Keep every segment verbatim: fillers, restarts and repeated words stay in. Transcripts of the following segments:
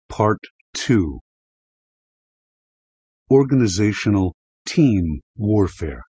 Part two. Organizational Team Warfare.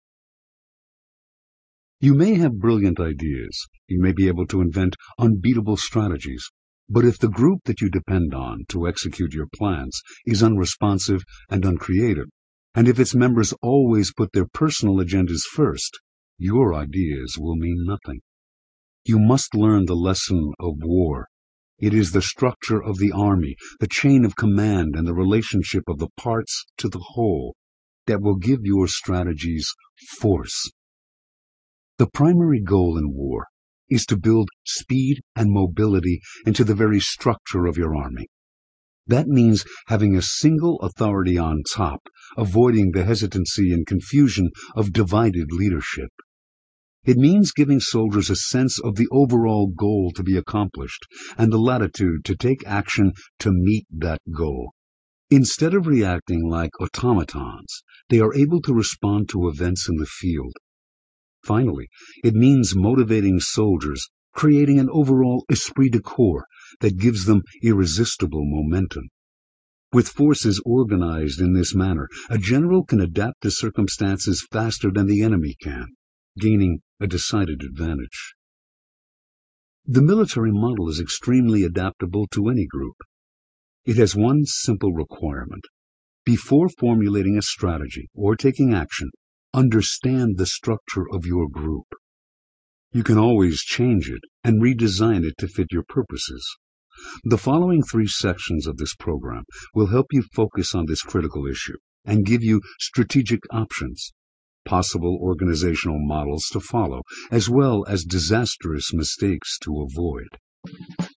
You may have brilliant ideas, you may be able to invent unbeatable strategies, but if the group that you depend on to execute your plans is unresponsive and uncreative, and if its members always put their personal agendas first, your ideas will mean nothing. You must learn the lesson of war. It is the structure of the army, the chain of command, and the relationship of the parts to the whole that will give your strategies force. The primary goal in war is to build speed and mobility into the very structure of your army. That means having a single authority on top, avoiding the hesitancy and confusion of divided leadership. It means giving soldiers a sense of the overall goal to be accomplished and the latitude to take action to meet that goal. Instead of reacting like automatons, they are able to respond to events in the field. Finally, it means motivating soldiers, creating an overall esprit de corps that gives them irresistible momentum. With forces organized in this manner, a general can adapt to circumstances faster than the enemy can, gaining a decided advantage. The military model is extremely adaptable to any group. It has one simple requirement. Before formulating a strategy or taking action, understand the structure of your group. You can always change it and redesign it to fit your purposes. The following three sections of this program will help you focus on this critical issue and give you strategic options, possible organizational models to follow, as well as disastrous mistakes to avoid.